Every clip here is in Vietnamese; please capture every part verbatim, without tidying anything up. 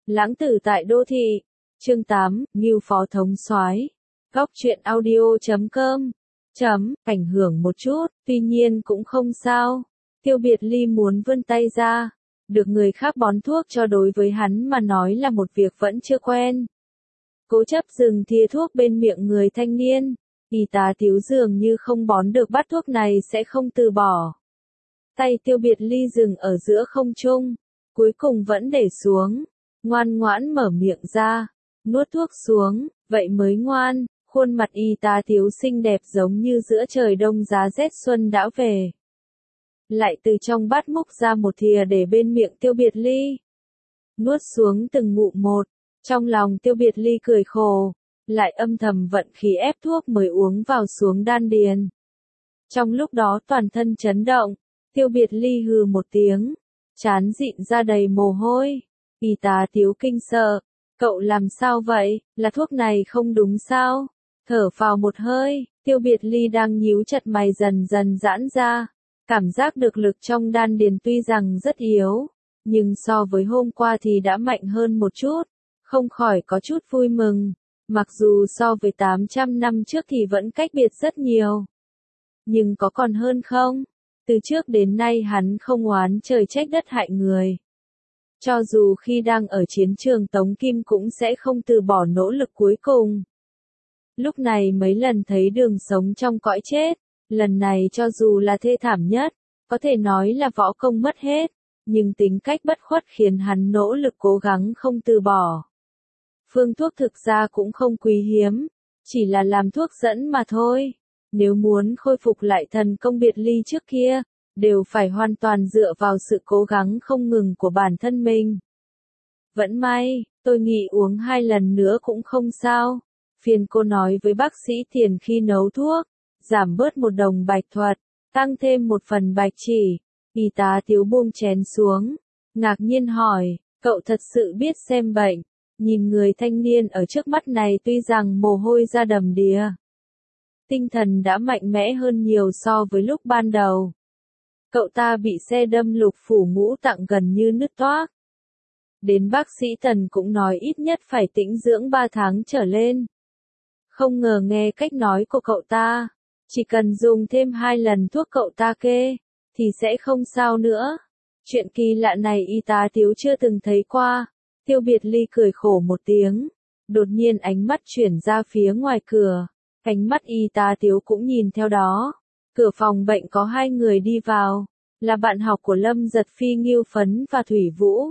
Lãng tử tại đô thị. Chương tám, Ngưu phó thống soái. Góc truyện audio chấm com. Chấm, ảnh hưởng một chút, tuy nhiên cũng không sao. Tiêu Biệt Ly muốn vươn tay ra. Được người khác bón thuốc cho đối với hắn mà nói là một việc vẫn chưa quen. Cố chấp dừng thìa thuốc bên miệng người thanh niên. Y tá Tiếu dường như không bón được bát thuốc này sẽ không từ bỏ. Tay Tiêu Biệt Ly dừng ở giữa không trung. Cuối cùng vẫn để xuống. Ngoan ngoãn mở miệng ra. Nuốt thuốc xuống, vậy mới ngoan. Khuôn mặt y tá Tiếu xinh đẹp giống như giữa trời đông giá rét xuân đã về. Lại từ trong bát múc ra một thìa để bên miệng Tiêu Biệt Ly. Nuốt xuống từng ngụm một. Trong lòng Tiêu Biệt Ly cười khổ. Lại âm thầm vận khí ép thuốc mới uống vào xuống đan điền. Trong lúc đó toàn thân chấn động. Tiêu Biệt Ly hừ một tiếng. Trán dịn ra đầy mồ hôi. Y tá Tiếu kinh sợ. Cậu làm sao vậy, là thuốc này không đúng sao? Thở phào một hơi, Tiêu Biệt Ly đang nhíu chặt mày dần dần giãn ra. Cảm giác được lực trong đan điền tuy rằng rất yếu, nhưng so với hôm qua thì đã mạnh hơn một chút. Không khỏi có chút vui mừng. Mặc dù so với tám trăm năm trước thì vẫn cách biệt rất nhiều. Nhưng có còn hơn không? Từ trước đến nay hắn không oán trời trách đất hại người. Cho dù khi đang ở chiến trường Tống Kim cũng sẽ không từ bỏ nỗ lực cuối cùng. Lúc này mấy lần thấy đường sống trong cõi chết, lần này cho dù là thê thảm nhất, có thể nói là võ công mất hết, nhưng tính cách bất khuất khiến hắn nỗ lực cố gắng không từ bỏ. Phương thuốc thực ra cũng không quý hiếm, chỉ là làm thuốc dẫn mà thôi. Nếu muốn khôi phục lại thần công Biệt Ly trước kia, đều phải hoàn toàn dựa vào sự cố gắng không ngừng của bản thân mình. Vẫn may, tôi nghĩ uống hai lần nữa cũng không sao. Phiền cô nói với bác sĩ tiền khi nấu thuốc, giảm bớt một đồng bạch thuật, tăng thêm một phần bạch chỉ. Y tá Tiếu buông chén xuống, ngạc nhiên hỏi, cậu thật sự biết xem bệnh. Nhìn người thanh niên ở trước mắt này tuy rằng mồ hôi ra đầm đìa. Tinh thần đã mạnh mẽ hơn nhiều so với lúc ban đầu. Cậu ta bị xe đâm lục phủ ngũ tạng gần như nứt toác. Đến bác sĩ Tần cũng nói ít nhất phải tĩnh dưỡng ba tháng trở lên. Không ngờ nghe cách nói của cậu ta, chỉ cần dùng thêm hai lần thuốc cậu ta kê, thì sẽ không sao nữa. Chuyện kỳ lạ này y tá Tiếu chưa từng thấy qua. Tiêu Biệt Ly cười khổ một tiếng, đột nhiên ánh mắt chuyển ra phía ngoài cửa, ánh mắt y tá Tiếu cũng nhìn theo đó. Cửa phòng bệnh có hai người đi vào, là bạn học của Lâm Giật Phi Ngưu Phấn và Thủy Vũ.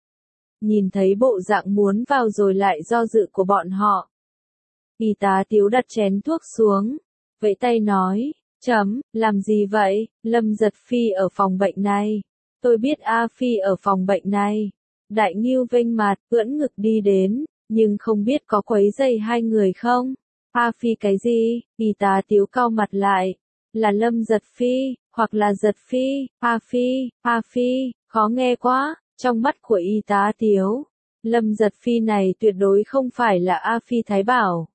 Nhìn thấy bộ dạng muốn vào rồi lại do dự của bọn họ. Y tá Tiếu đặt chén thuốc xuống, vẫy tay nói, chấm, làm gì vậy, Lâm Giật Phi ở phòng bệnh này. Tôi biết A Phi ở phòng bệnh này. Đại Ngưu vênh mặt, ưỡn ngực đi đến, nhưng không biết có quấy rầy hai người không? A Phi cái gì? Y tá Tiếu cau mặt lại. Là Lâm Giật Phi, hoặc là Giật Phi, A Phi, A Phi, khó nghe quá. Trong mắt của y tá Tiếu, Lâm Giật Phi này tuyệt đối không phải là A Phi Thái Bảo.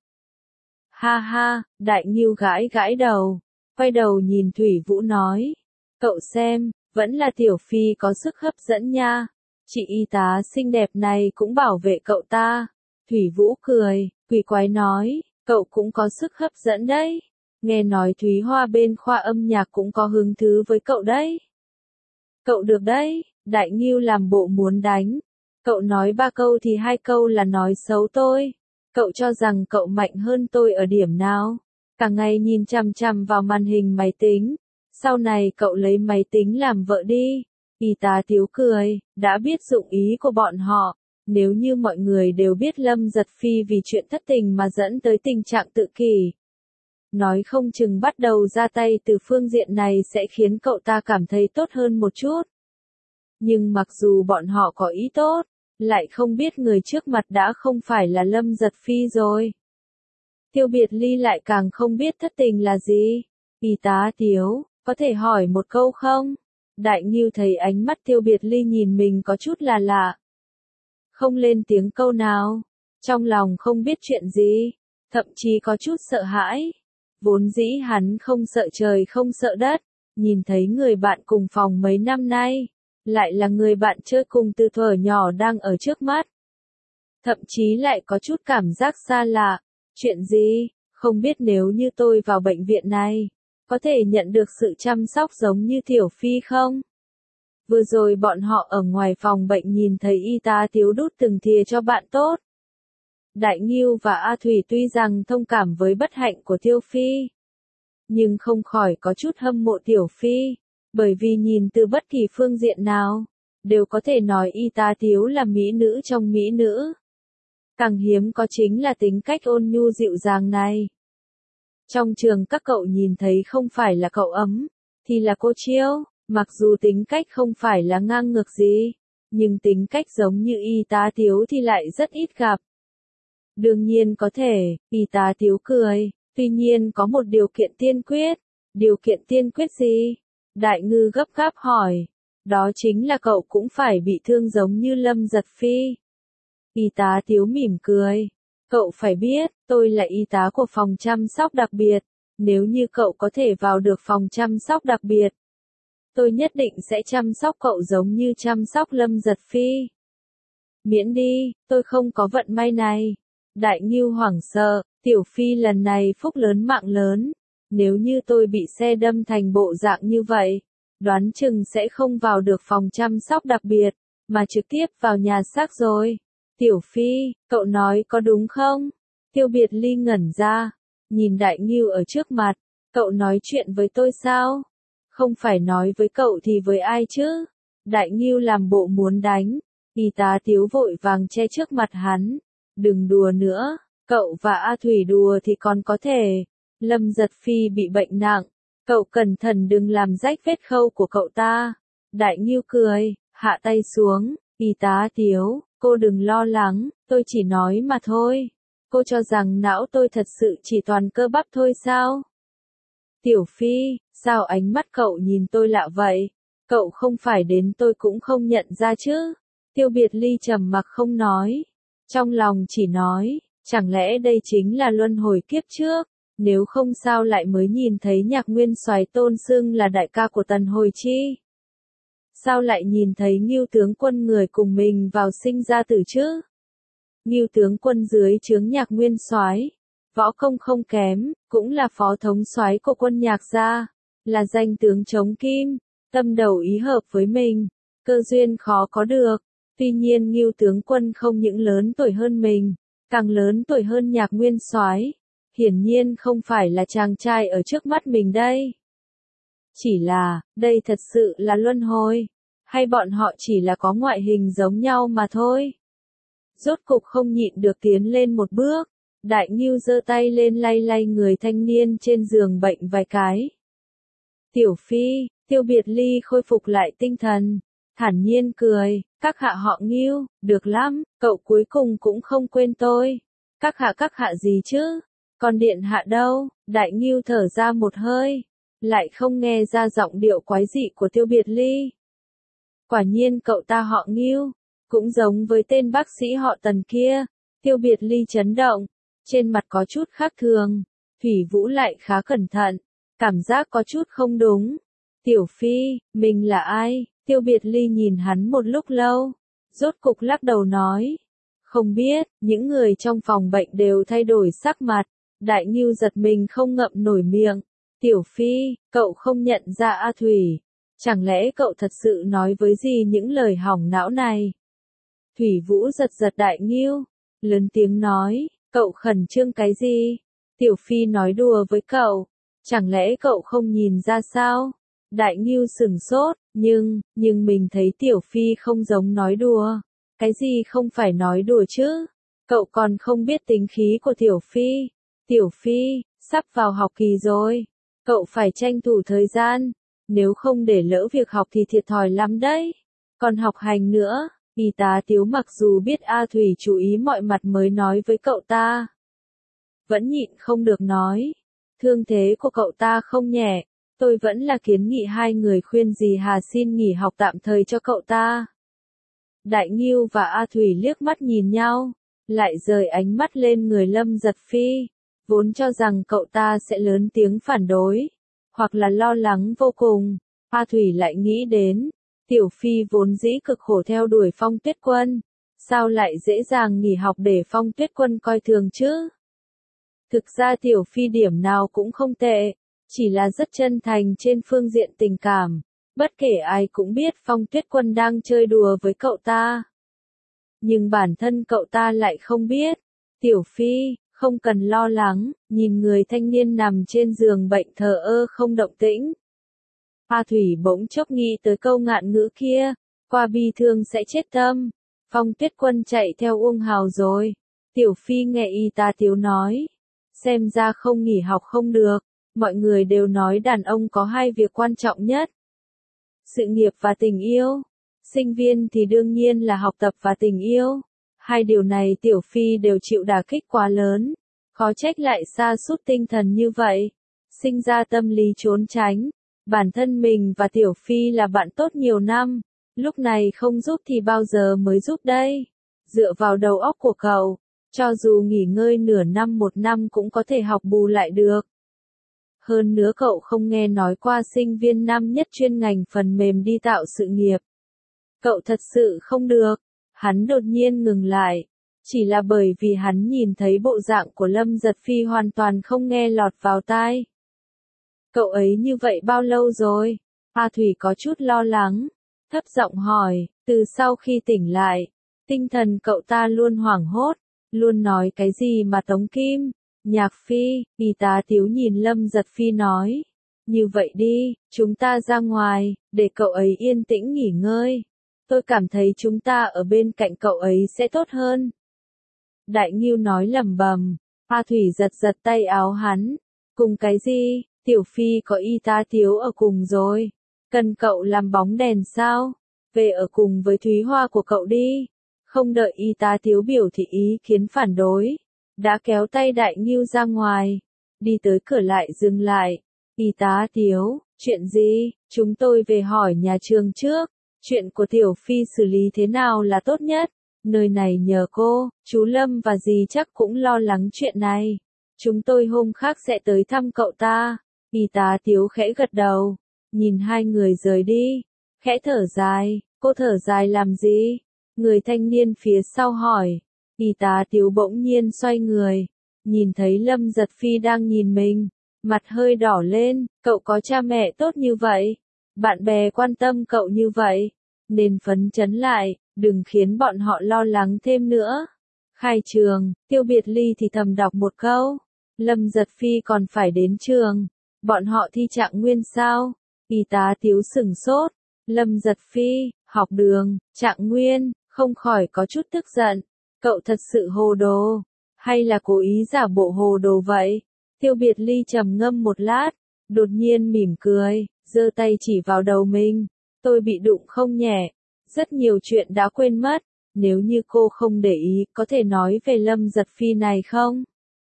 Ha ha, Đại Ngưu gãi gãi đầu, quay đầu nhìn Thủy Vũ nói. Cậu xem, vẫn là Tiểu Phi có sức hấp dẫn nha. Chị y tá xinh đẹp này cũng bảo vệ cậu ta. Thủy Vũ cười, quỷ quái nói, cậu cũng có sức hấp dẫn đấy. Nghe nói Thúy Hoa bên khoa âm nhạc cũng có hứng thú với cậu đấy. Cậu được đấy, Đại Ngưu làm bộ muốn đánh. Cậu nói ba câu thì hai câu là nói xấu tôi. Cậu cho rằng cậu mạnh hơn tôi ở điểm nào? Cả ngày nhìn chằm chằm vào màn hình máy tính. Sau này cậu lấy máy tính làm vợ đi. Y tá Tiếu cười, đã biết dụng ý của bọn họ. Nếu như mọi người đều biết Lâm Giật Phi vì chuyện thất tình mà dẫn tới tình trạng tự kỷ, nói không chừng bắt đầu ra tay từ phương diện này sẽ khiến cậu ta cảm thấy tốt hơn một chút. Nhưng mặc dù bọn họ có ý tốt, lại không biết người trước mặt đã không phải là Lâm Giật Phi rồi. Tiêu Biệt Ly lại càng không biết thất tình là gì. Y tá Tiếu, có thể hỏi một câu không? Đại Ngưu thấy ánh mắt Tiêu Biệt Ly nhìn mình có chút là lạ. Không lên tiếng câu nào, trong lòng không biết chuyện gì, thậm chí có chút sợ hãi. Vốn dĩ hắn không sợ trời không sợ đất, nhìn thấy người bạn cùng phòng mấy năm nay, lại là người bạn chơi cùng từ thuở nhỏ đang ở trước mắt. thậm chí lại có chút cảm giác xa lạ. Chuyện gì? Không biết nếu như tôi vào bệnh viện này, có thể nhận được sự chăm sóc giống như Tiểu Phi không? Vừa rồi bọn họ ở ngoài phòng bệnh nhìn thấy y tá Tiếu đút từng thìa cho bạn tốt. Đại Ngưu và A Thủy tuy rằng thông cảm với bất hạnh của Tiêu Phi, nhưng không khỏi có chút hâm mộ Tiểu Phi, bởi vì nhìn từ bất kỳ phương diện nào, đều có thể nói y tá Tiếu là mỹ nữ trong mỹ nữ. Càng hiếm có chính là tính cách ôn nhu dịu dàng này. Trong trường các cậu nhìn thấy không phải là cậu ấm, thì là cô Chiêu, mặc dù tính cách không phải là ngang ngược gì, nhưng tính cách giống như y tá Tiếu thì lại rất ít gặp. Đương nhiên có thể, y tá Tiếu cười, tuy nhiên có một điều kiện tiên quyết. Điều kiện tiên quyết gì? Đại Ngư gấp gáp hỏi. Đó chính là cậu cũng phải bị thương giống như Lâm Giật Phi. Y tá Tiếu mỉm cười. Cậu phải biết, tôi là y tá của phòng chăm sóc đặc biệt. Nếu như cậu có thể vào được phòng chăm sóc đặc biệt, tôi nhất định sẽ chăm sóc cậu giống như chăm sóc Lâm Giật Phi. Miễn đi, tôi không có vận may này. Đại Ngưu hoảng sợ, Tiểu Phi lần này phúc lớn mạng lớn. Nếu như tôi bị xe đâm thành bộ dạng như vậy, đoán chừng sẽ không vào được phòng chăm sóc đặc biệt, mà trực tiếp vào nhà xác rồi. Tiểu Phi, cậu nói có đúng không? Tiêu Biệt Ly ngẩn ra, nhìn Đại Ngưu ở trước mặt, cậu nói chuyện với tôi sao? Không phải nói với cậu thì với ai chứ? Đại Ngưu làm bộ muốn đánh, y tá Tiếu vội vàng che trước mặt hắn. Đừng đùa nữa, cậu và A Thủy đùa thì còn có thể. Lâm Giật Phi bị bệnh nặng, cậu cẩn thận đừng làm rách vết khâu của cậu ta. Đại Ngưu cười, hạ tay xuống, y tá Tiếu, cô đừng lo lắng, tôi chỉ nói mà thôi. Cô cho rằng não tôi thật sự chỉ toàn cơ bắp thôi sao? Tiểu Phi, sao ánh mắt cậu nhìn tôi lạ vậy? Cậu không phải đến tôi cũng không nhận ra chứ? Tiêu Biệt Ly trầm mặc không nói. Trong lòng chỉ nói, chẳng lẽ đây chính là luân hồi kiếp trước? Nếu không sao lại mới nhìn thấy Nhạc Nguyên Soái tôn xưng là đại ca của Tần Hồi Chi? Sao lại nhìn thấy Ngưu tướng quân người cùng mình vào sinh ra tử chứ? Ngưu tướng quân dưới trướng Nhạc Nguyên Soái, võ công không kém, cũng là phó thống soái của quân Nhạc gia, là danh tướng chống kim, tâm đầu ý hợp với mình, cơ duyên khó có được. Tuy nhiên Ngưu tướng quân không những lớn tuổi hơn mình, càng lớn tuổi hơn Nhạc Nguyên Soái, hiển nhiên không phải là chàng trai ở trước mắt mình đây. Chỉ là, đây thật sự là luân hồi, hay bọn họ chỉ là có ngoại hình giống nhau mà thôi. Rốt cục không nhịn được tiến lên một bước, Đại Ngưu giơ tay lên lay lay người thanh niên trên giường bệnh vài cái. Tiểu Phi, Tiêu Biệt Ly khôi phục lại tinh thần, thản nhiên cười, các hạ họ Ngưu, được lắm, cậu cuối cùng cũng không quên tôi. Các hạ các hạ gì chứ? Còn điện hạ đâu? Đại Ngưu thở ra một hơi, lại không nghe ra giọng điệu quái dị của Tiêu Biệt Ly. Quả nhiên cậu ta họ Ngưu, cũng giống với tên bác sĩ họ Tần kia. Tiêu Biệt Ly chấn động, trên mặt có chút khác thường. Thủy Vũ lại khá cẩn thận, cảm giác có chút không đúng. Tiểu Phi, mình là ai? Tiêu Biệt Ly nhìn hắn một lúc lâu, rốt cục lắc đầu nói. Không biết, những người trong phòng bệnh đều thay đổi sắc mặt. Đại Ngưu giật mình không ngậm nổi miệng. Tiểu Phi, cậu không nhận ra A Thủy. Chẳng lẽ cậu thật sự nói với gì những lời hỏng não này? Thủy Vũ giật giật Đại Ngưu, lớn tiếng nói, cậu khẩn trương cái gì? Tiểu Phi nói đùa với cậu, chẳng lẽ cậu không nhìn ra sao? Đại Ngưu sửng sốt, nhưng, nhưng mình thấy Tiểu Phi không giống nói đùa. Cái gì không phải nói đùa chứ? Cậu còn không biết tính khí của Tiểu Phi. Tiểu Phi, sắp vào học kỳ rồi. Cậu phải tranh thủ thời gian. Nếu không để lỡ việc học thì thiệt thòi lắm đấy. Còn học hành nữa, y tá Tiếu mặc dù biết A Thủy chú ý mọi mặt mới nói với cậu ta. Vẫn nhịn không được nói. Thương thế của cậu ta không nhẹ. Tôi vẫn là kiến nghị hai người khuyên dì Hà xin nghỉ học tạm thời cho cậu ta. Đại Ngưu và A Thủy liếc mắt nhìn nhau, lại rời ánh mắt lên người Lâm Giật Phi, vốn cho rằng cậu ta sẽ lớn tiếng phản đối, hoặc là lo lắng vô cùng. A Thủy lại nghĩ đến, Tiểu Phi vốn dĩ cực khổ theo đuổi Phong Tuyết Quân, sao lại dễ dàng nghỉ học để Phong Tuyết Quân coi thường chứ? Thực ra Tiểu Phi điểm nào cũng không tệ, chỉ là rất chân thành trên phương diện tình cảm, bất kể ai cũng biết Phong Tuyết Quân đang chơi đùa với cậu ta. Nhưng bản thân cậu ta lại không biết. Tiểu Phi, không cần lo lắng, nhìn người thanh niên nằm trên giường bệnh thờ ơ không động tĩnh. A Thủy bỗng chốc nghĩ tới câu ngạn ngữ kia, qua bi thương sẽ chết tâm. Phong Tuyết Quân chạy theo Uông Hào rồi. Tiểu Phi nghe y tá Tiếu nói, xem ra không nghỉ học không được, mọi người đều nói đàn ông có hai việc quan trọng nhất. Sự nghiệp và tình yêu. Sinh viên thì đương nhiên là học tập và tình yêu. Hai điều này Tiểu Phi đều chịu đả kích quá lớn, khó trách lại sa sút tinh thần như vậy, sinh ra tâm lý trốn tránh. Bản thân mình và Tiểu Phi là bạn tốt nhiều năm, lúc này không giúp thì bao giờ mới giúp đây? Dựa vào đầu óc của cậu, cho dù nghỉ ngơi nửa năm một năm cũng có thể học bù lại được. Hơn nữa cậu không nghe nói qua sinh viên năm nhất chuyên ngành phần mềm đi tạo sự nghiệp. Cậu thật sự không được. Hắn đột nhiên ngừng lại, chỉ là bởi vì hắn nhìn thấy bộ dạng của Lâm Giật Phi hoàn toàn không nghe lọt vào tai. Cậu ấy như vậy bao lâu rồi? A Thủy có chút lo lắng, thấp giọng hỏi, từ sau khi tỉnh lại, tinh thần cậu ta luôn hoảng hốt, luôn nói cái gì mà Tống Kim, Nhạc Phi, y tá Tiếu nhìn Lâm Giật Phi nói, như vậy đi, chúng ta ra ngoài, để cậu ấy yên tĩnh nghỉ ngơi. Tôi cảm thấy chúng ta ở bên cạnh cậu ấy sẽ tốt hơn. Đại Ngưu nói lẩm bẩm. A Thủy giật giật tay áo hắn. Cùng cái gì? Tiểu Phi có y tá Tiếu ở cùng rồi. Cần cậu làm bóng đèn sao? Về ở cùng với Thúy Hoa của cậu đi. Không đợi y tá Tiếu biểu thị ý kiến phản đối, đã kéo tay Đại Ngưu ra ngoài. Đi tới cửa lại dừng lại. Y tá Tiếu, chuyện gì? Chúng tôi về hỏi nhà trường trước. Chuyện của Tiểu Phi xử lý thế nào là tốt nhất? Nơi này nhờ cô, chú Lâm và dì chắc cũng lo lắng chuyện này. Chúng tôi hôm khác sẽ tới thăm cậu ta. Y tá Tiếu khẽ gật đầu, nhìn hai người rời đi, khẽ thở dài. Cô thở dài làm gì? Người thanh niên phía sau hỏi. Y tá Tiếu bỗng nhiên xoay người, nhìn thấy Lâm Giật Phi đang nhìn mình, mặt hơi đỏ lên. Cậu có cha mẹ tốt như vậy, bạn bè quan tâm cậu như vậy, nên phấn chấn lại, đừng khiến bọn họ lo lắng thêm nữa. Khai trường, Tiêu Biệt Ly thì thầm đọc một câu. Lâm Giật Phi còn phải đến trường. Bọn họ thi trạng nguyên sao? Y tá Tiếu sửng sốt. Lâm Giật Phi, học đường, trạng nguyên, không khỏi có chút tức giận. Cậu thật sự hồ đồ, hay là cố ý giả bộ hồ đồ vậy? Tiêu Biệt Ly trầm ngâm một lát, đột nhiên mỉm cười, giơ tay chỉ vào đầu mình. Tôi bị đụng không nhẹ, rất nhiều chuyện đã quên mất. Nếu như cô không để ý, có thể nói về Lâm Giật Phi này không?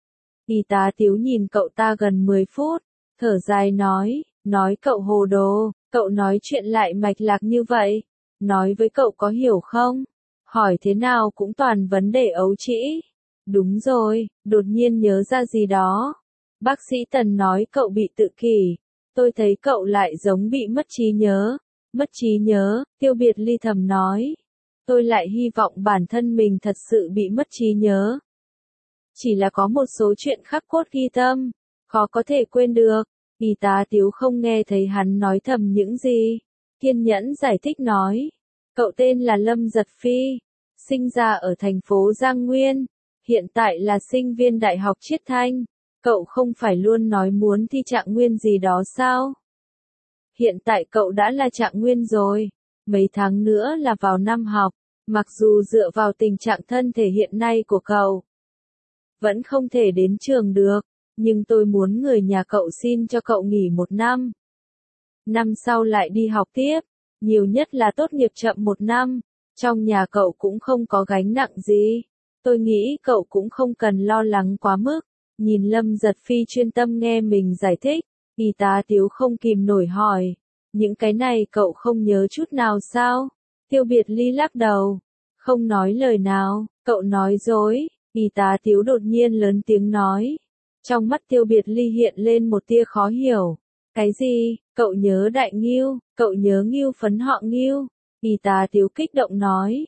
Y tá Tiếu nhìn cậu ta gần mười phút, thở dài nói, nói cậu hồ đồ, cậu nói chuyện lại mạch lạc như vậy. Nói với cậu có hiểu không? Hỏi thế nào cũng toàn vấn đề ấu trĩ. Đúng rồi, đột nhiên nhớ ra gì đó. Bác sĩ Tần nói cậu bị tự kỷ. Tôi thấy cậu lại giống bị mất trí nhớ. Mất trí nhớ, Tiêu Biệt Ly thầm nói. Tôi lại hy vọng bản thân mình thật sự bị mất trí nhớ. Chỉ là có một số chuyện khắc cốt ghi tâm, khó có thể quên được. Y tá Tiếu không nghe thấy hắn nói thầm những gì. Kiên nhẫn giải thích nói. Cậu tên là Lâm Giật Phi, sinh ra ở thành phố Giang Nguyên, hiện tại là sinh viên Đại học Chiết Thanh. Cậu không phải luôn nói muốn thi trạng nguyên gì đó sao? Hiện tại cậu đã là trạng nguyên rồi, mấy tháng nữa là vào năm học, mặc dù dựa vào tình trạng thân thể hiện nay của cậu, vẫn không thể đến trường được, nhưng tôi muốn người nhà cậu xin cho cậu nghỉ một năm. Năm sau lại đi học tiếp, nhiều nhất là tốt nghiệp chậm một năm, trong nhà cậu cũng không có gánh nặng gì. Tôi nghĩ cậu cũng không cần lo lắng quá mức. Nhìn Lâm Giật Phi chuyên tâm nghe mình giải thích, y tá Tiếu không kìm nổi hỏi. Những cái này cậu không nhớ chút nào sao? Tiêu Biệt Ly lắc đầu, không nói lời nào. Cậu nói dối. Y tá Tiếu đột nhiên lớn tiếng nói. Trong mắt Tiêu Biệt Ly hiện lên một tia khó hiểu. Cái gì? Cậu nhớ Đại Ngưu, cậu nhớ Ngưu Phấn họ Ngưu. Y tá Tiếu kích động nói.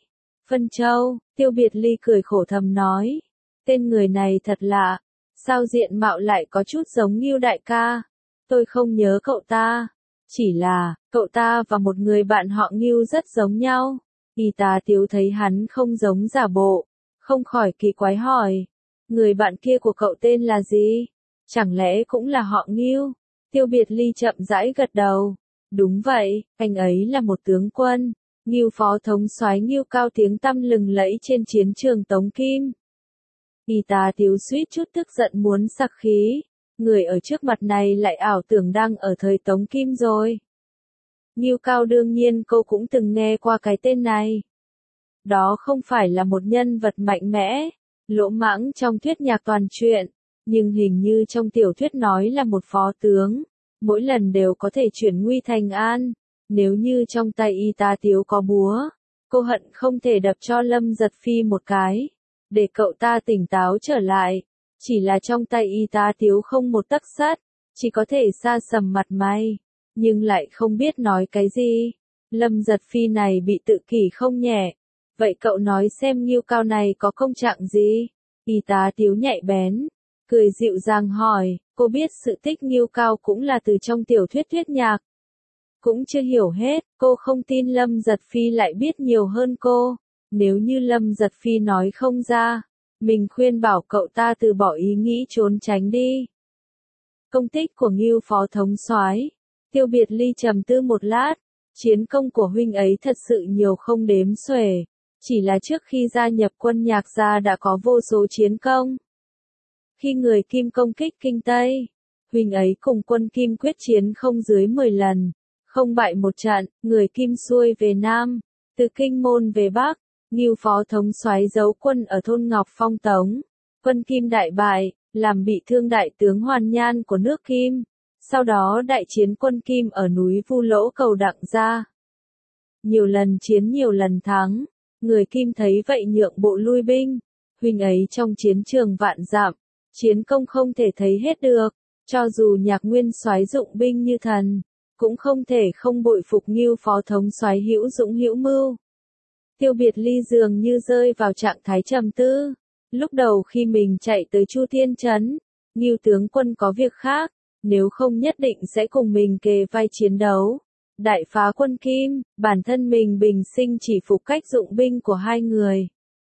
Phân Châu, Tiêu Biệt Ly cười khổ thầm nói. Tên người này thật lạ, sao diện mạo lại có chút giống Ngưu đại ca. Tôi không nhớ cậu ta, chỉ là, cậu ta và một người bạn họ Ngưu rất giống nhau. Y tá Tiếu thấy hắn không giống giả bộ, không khỏi kỳ quái hỏi. Người bạn kia của cậu tên là gì? Chẳng lẽ cũng là họ Ngưu? Tiêu Biệt Ly chậm rãi gật đầu. Đúng vậy, anh ấy là một tướng quân. Ngưu phó thống soái Ngưu Cao tiếng tăm lừng lẫy trên chiến trường Tống Kim. Y tá Tiếu suýt chút tức giận muốn sặc khí. Người ở trước mặt này lại ảo tưởng đang ở thời Tống Kim rồi. Ngưu Cao đương nhiên cô cũng từng nghe qua cái tên này. Đó không phải là một nhân vật mạnh mẽ, lỗ mãng trong thuyết nhạc toàn truyện, nhưng hình như trong tiểu thuyết nói là một phó tướng, mỗi lần đều có thể chuyển nguy thành an. Nếu như trong tay Y tá Tiếu có búa, cô hận không thể đập cho Lâm Giật Phi một cái, để cậu ta tỉnh táo trở lại. Chỉ là trong tay Y tá Tiếu không một tấc sắt, chỉ có thể sa sầm mặt mày, nhưng lại không biết nói cái gì. Lâm Giật Phi này bị tự kỷ không nhẹ. Vậy cậu nói xem Ngưu Cao này có công trạng gì? Y tá Tiếu nhạy bén, cười dịu dàng hỏi. Cô biết sự tích Ngưu Cao cũng là từ trong tiểu thuyết thuyết nhạc. Cũng chưa hiểu hết, cô không tin Lâm Giật Phi lại biết nhiều hơn cô. Nếu như Lâm Giật Phi nói không ra, mình khuyên bảo cậu ta từ bỏ ý nghĩ trốn tránh đi. Công tích của Ngưu phó thống soái. Tiêu Biệt Ly trầm tư một lát. Chiến công của huynh ấy thật sự nhiều không đếm xuể. Chỉ là trước khi gia nhập quân Nhạc gia đã có vô số chiến công. Khi người Kim công kích Kinh Tây, huynh ấy cùng quân Kim quyết chiến không dưới mười lần, không bại một trận. Người Kim xuôi về Nam, từ Kinh Môn về Bắc. Ngưu phó thống soái giấu quân ở thôn Ngọc Phong Tống. Quân Kim đại bại, làm bị thương đại tướng Hoàn Nhan của nước Kim. Sau đó đại chiến quân Kim ở núi Vu Lỗ cầu Đặng Gia. Nhiều lần chiến nhiều lần thắng, người Kim thấy vậy nhượng bộ lui binh. Huynh ấy trong chiến trường vạn dặm, chiến công không thể thấy hết được. Cho dù Nhạc Nguyên soái dụng binh như thần, cũng không thể không bội phục Ngưu phó thống soái hữu dũng hữu mưu. Tiêu Biệt Ly dường như rơi vào trạng thái trầm tư. Lúc đầu khi mình chạy tới Chu Thiên Trấn, Ngưu tướng quân có việc khác, nếu không nhất định sẽ cùng mình kề vai chiến đấu. Đại phá quân Kim, bản thân mình bình sinh chỉ phục cách dụng binh của hai người.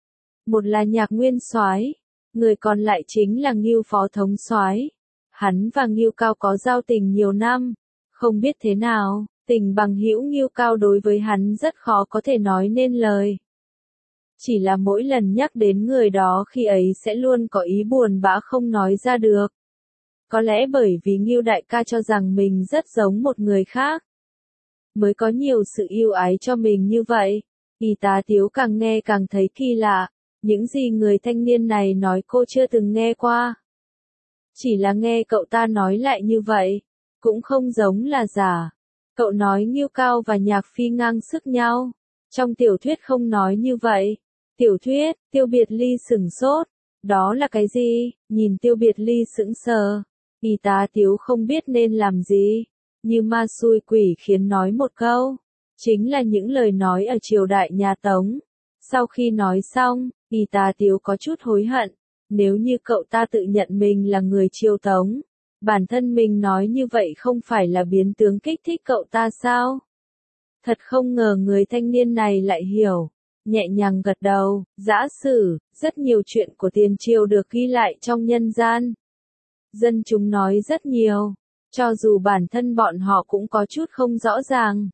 Một là Nhạc Nguyên soái, người còn lại chính là Ngưu phó thống soái. Hắn và Ngưu Cao có giao tình nhiều năm, không biết thế nào, tình bằng hữu Ngưu Cao đối với hắn rất khó có thể nói nên lời. Chỉ là mỗi lần nhắc đến người đó khi ấy sẽ luôn có ý buồn bã không nói ra được. Có lẽ bởi vì Ngưu đại ca cho rằng mình rất giống một người khác, mới có nhiều sự yêu ái cho mình như vậy. Y tá Tiếu càng nghe càng thấy kỳ lạ, những gì người thanh niên này nói cô chưa từng nghe qua. Chỉ là nghe cậu ta nói lại như vậy, cũng không giống là giả. Cậu nói Ngưu Cao và Nhạc Phi ngang sức nhau, trong tiểu thuyết không nói như vậy. Tiểu thuyết, Tiêu Biệt Ly sửng sốt, đó là cái gì? Nhìn Tiêu Biệt Ly sững sờ, Y tá Tiếu không biết nên làm gì, như ma xui quỷ khiến nói một câu, chính là những lời nói ở triều đại nhà Tống. Sau khi nói xong, Y tá Tiếu có chút hối hận, nếu như cậu ta tự nhận mình là người triều Tống, bản thân mình nói như vậy không phải là biến tướng kích thích cậu ta sao? Thật không ngờ người thanh niên này lại hiểu. Nhẹ nhàng gật đầu. Giả sử, rất nhiều chuyện của tiền triều được ghi lại trong nhân gian. Dân chúng nói rất nhiều, cho dù bản thân bọn họ cũng có chút không rõ ràng.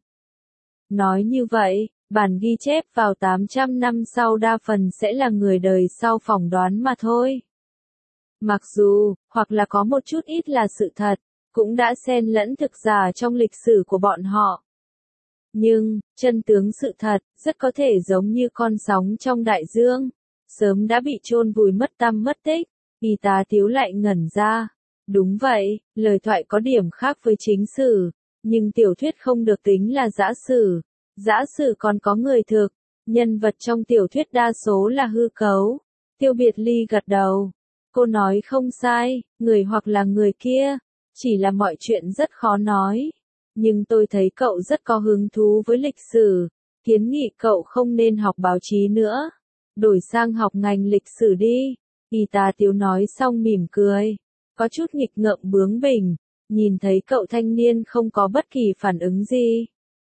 Nói như vậy, bản ghi chép vào tám trăm năm sau đa phần sẽ là người đời sau phỏng đoán mà thôi. Mặc dù, hoặc là có một chút ít là sự thật, cũng đã xen lẫn thực giả trong lịch sử của bọn họ. Nhưng, chân tướng sự thật, rất có thể giống như con sóng trong đại dương, sớm đã bị chôn vùi mất tăm mất tích. Y tá Tiếu lại ngẩn ra. Đúng vậy, lời thoại có điểm khác với chính sử, nhưng tiểu thuyết không được tính là giả sử. Giả sử còn có người thực, nhân vật trong tiểu thuyết đa số là hư cấu. Tiêu Biệt Ly gật đầu. Cô nói không sai, người hoặc là người kia, chỉ là mọi chuyện rất khó nói. Nhưng tôi thấy cậu rất có hứng thú với lịch sử, kiến nghị cậu không nên học báo chí nữa, đổi sang học ngành lịch sử đi. Y tá Tiếu nói xong mỉm cười, có chút nghịch ngợm bướng bỉnh, nhìn thấy cậu thanh niên không có bất kỳ phản ứng gì.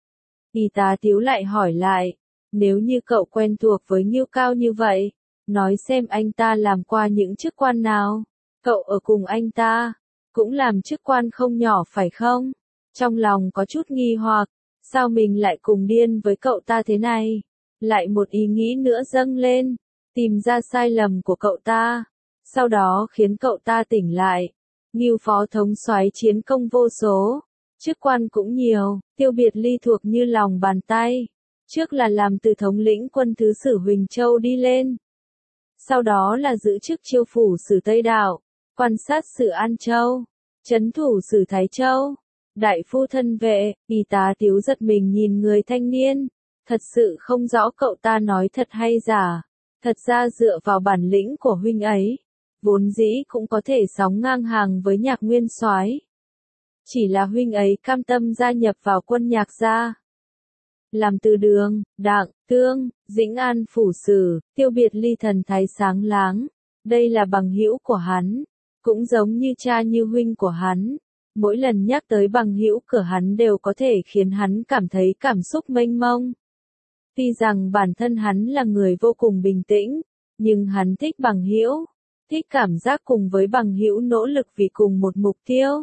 Y tá Tiếu lại hỏi lại, nếu như cậu quen thuộc với Ngưu Cao như vậy, nói xem anh ta làm qua những chức quan nào, cậu ở cùng anh ta, cũng làm chức quan không nhỏ phải không? Trong lòng có chút nghi hoặc, sao mình lại cùng điên với cậu ta thế này? Lại một ý nghĩ nữa dâng lên, tìm ra sai lầm của cậu ta, sau đó khiến cậu ta tỉnh lại. Ngưu phó thống soái chiến công vô số, chức quan cũng nhiều, Tiêu Biệt Ly thuộc như lòng bàn tay. Trước là làm từ thống lĩnh quân thứ sử Huỳnh Châu đi lên. Sau đó là giữ chức chiêu phủ sử Tây Đạo, quan sát sử An Châu, trấn thủ sử Thái Châu, đại phu thân vệ. Y tá Tiếu giật mình nhìn người thanh niên, thật sự không rõ cậu ta nói thật hay giả. Thật ra dựa vào bản lĩnh của huynh ấy, vốn dĩ cũng có thể sóng ngang hàng với Nhạc Nguyên Soái. Chỉ là huynh ấy cam tâm gia nhập vào quân Nhạc gia. Làm từ đường, đặng, tương, Dĩnh An phủ sử, Tiêu Biệt Ly thần thái sáng láng. Đây là bằng hữu của hắn, cũng giống như cha như huynh của hắn. Mỗi lần nhắc tới bằng hữu của hắn đều có thể khiến hắn cảm thấy cảm xúc mênh mông. Tuy rằng bản thân hắn là người vô cùng bình tĩnh, nhưng hắn thích bằng hữu, thích cảm giác cùng với bằng hữu nỗ lực vì cùng một mục tiêu.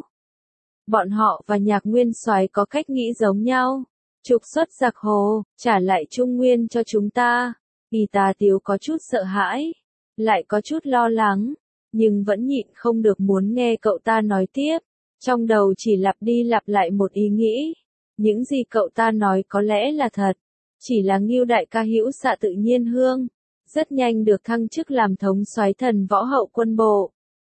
Bọn họ và Nhạc Nguyên Soái có cách nghĩ giống nhau. Trục xuất giặc hồ, trả lại Trung Nguyên cho chúng ta. Y tá Tiếu có chút sợ hãi, lại có chút lo lắng, nhưng vẫn nhịn không được muốn nghe cậu ta nói tiếp. Trong đầu chỉ lặp đi lặp lại một ý nghĩ. Những gì cậu ta nói có lẽ là thật. Chỉ là Ngưu đại ca hữu xạ tự nhiên hương, rất nhanh được thăng chức làm thống soái thần võ hậu quân bộ.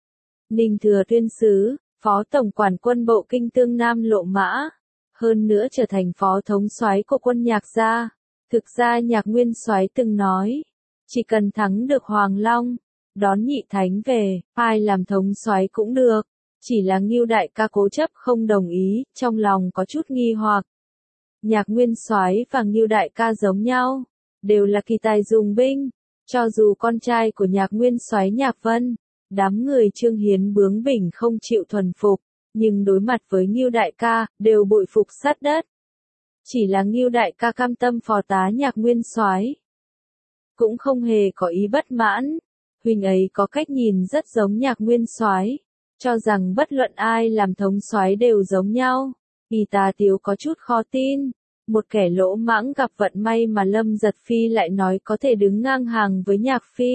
Ninh Thừa Tuyên Sứ, phó tổng quản quân bộ Kinh Tương Nam Lộ Mã. Hơn nữa trở thành phó thống soái của quân Nhạc gia. Thực ra Nhạc Nguyên Soái từng nói, chỉ cần thắng được Hoàng Long, đón Nhị Thánh về, ai làm thống soái cũng được. Chỉ là Ngưu đại ca cố chấp không đồng ý, trong lòng có chút nghi hoặc. Nhạc Nguyên Soái và Ngưu đại ca giống nhau, đều là kỳ tài dùng binh. Cho dù con trai của Nhạc Nguyên Soái Nhạc Vân, đám người Trương Hiến bướng bỉnh không chịu thuần phục, nhưng đối mặt với Ngưu đại ca, đều bội phục sát đất. Chỉ là Ngưu đại ca cam tâm phò tá Nhạc Nguyên Soái, cũng không hề có ý bất mãn. Huynh ấy có cách nhìn rất giống Nhạc Nguyên Soái, cho rằng bất luận ai làm thống soái đều giống nhau. Y tá Tiếu có chút khó tin, một kẻ lỗ mãng gặp vận may mà Lâm Giật Phi lại nói có thể đứng ngang hàng với Nhạc Phi.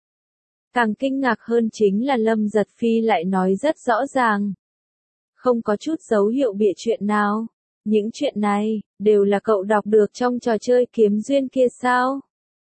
Càng kinh ngạc hơn chính là Lâm Giật Phi lại nói rất rõ ràng, không có chút dấu hiệu bịa chuyện nào. Những chuyện này, đều là cậu đọc được trong trò chơi kiếm duyên kia sao?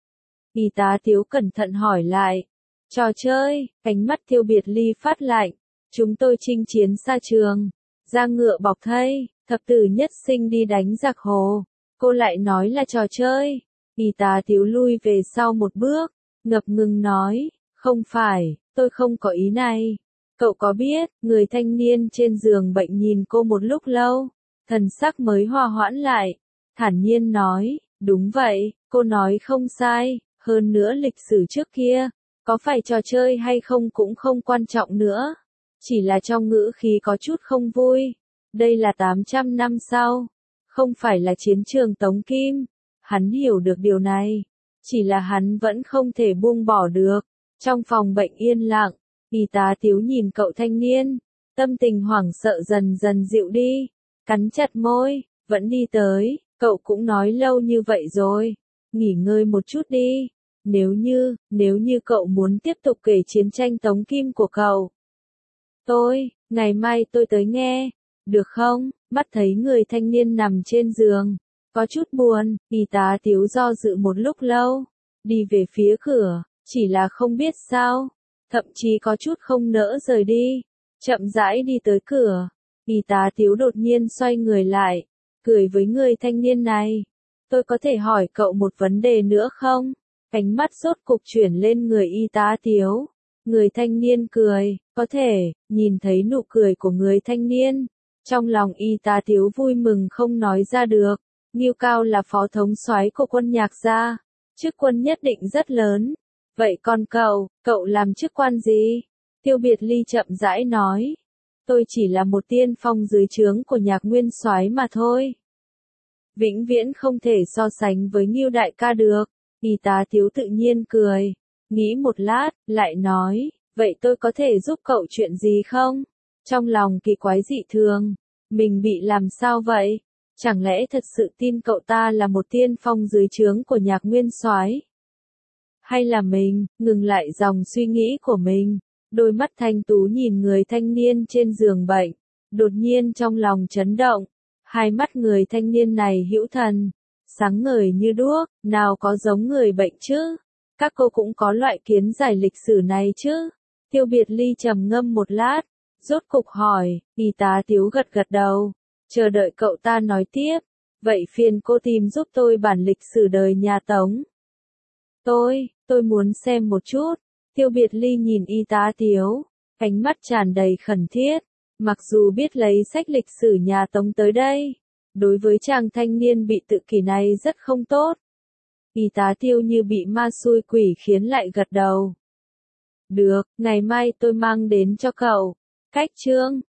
Y tá Tiếu cẩn thận hỏi lại. Trò chơi, ánh mắt Tiêu Biệt Ly phát lạnh. Chúng tôi chinh chiến xa trường, ra ngựa bọc thây, thập tử nhất sinh đi đánh giặc hồ. Cô lại nói là trò chơi. Y tá Tiếu lui về sau một bước, ngập ngừng nói, không phải, tôi không có ý này. Cậu có biết, người thanh niên trên giường bệnh nhìn cô một lúc lâu, thần sắc mới hòa hoãn lại, thản nhiên nói, đúng vậy, cô nói không sai, hơn nữa lịch sử trước kia, có phải trò chơi hay không cũng không quan trọng nữa. Chỉ là trong ngữ khí có chút không vui. Đây là tám trăm năm sau, không phải là chiến trường Tống Kim. Hắn hiểu được điều này, chỉ là hắn vẫn không thể buông bỏ được. Trong phòng bệnh yên lặng, Y tá Tiếu nhìn cậu thanh niên, tâm tình hoảng sợ dần dần dịu đi, cắn chặt môi, vẫn đi tới, cậu cũng nói lâu như vậy rồi, nghỉ ngơi một chút đi. Nếu như, nếu như cậu muốn tiếp tục kể chiến tranh Tống Kim của cậu, tôi, ngày mai tôi tới nghe, được không? Mắt thấy người thanh niên nằm trên giường, có chút buồn. Y tá Tiếu do dự một lúc lâu, đi về phía cửa, chỉ là không biết sao, thậm chí có chút không nỡ rời đi, chậm rãi đi tới cửa. Y tá Tiếu đột nhiên xoay người lại, cười với người thanh niên này. Tôi có thể hỏi cậu một vấn đề nữa không? Ánh mắt rốt cục chuyển lên người Y tá Tiếu. Người thanh niên cười, có thể, nhìn thấy nụ cười của người thanh niên. Trong lòng Y tá Tiếu vui mừng không nói ra được. Ngưu Cao là phó thống soái của quân Nhạc gia, chức quân nhất định rất lớn. Vậy còn cậu, cậu làm chức quan gì? Tiêu Biệt Ly chậm rãi nói. Tôi chỉ là một tiên phong dưới trướng của Nhạc nguyên soái mà thôi. Vĩnh viễn không thể so sánh với Ngưu đại ca được. Y tá Tiếu tự nhiên cười. Nghĩ một lát, lại nói, vậy tôi có thể giúp cậu chuyện gì không? Trong lòng kỳ quái dị thường. Mình bị làm sao vậy? Chẳng lẽ thật sự tin cậu ta là một tiên phong dưới trướng của Nhạc nguyên soái? Hay là mình, ngừng lại dòng suy nghĩ của mình, đôi mắt thanh tú nhìn người thanh niên trên giường bệnh, đột nhiên trong lòng chấn động, hai mắt người thanh niên này hữu thần, sáng ngời như đuốc, nào có giống người bệnh chứ? Các cô cũng có loại kiến giải lịch sử này chứ? Tiêu Biệt Ly trầm ngâm một lát, rốt cục hỏi, y tá Tiếu gật gật đầu, chờ đợi cậu ta nói tiếp, vậy phiền cô tìm giúp tôi bản lịch sử đời nhà Tống. Tôi, tôi muốn xem một chút. Tiêu Biệt Ly nhìn y tá Tiếu, ánh mắt tràn đầy khẩn thiết, mặc dù biết lấy sách lịch sử nhà Tống tới đây, đối với chàng thanh niên bị tự kỷ này rất không tốt. Y tá Tiêu như bị ma xui quỷ khiến lại gật đầu. Được, ngày mai tôi mang đến cho cậu. Cách chương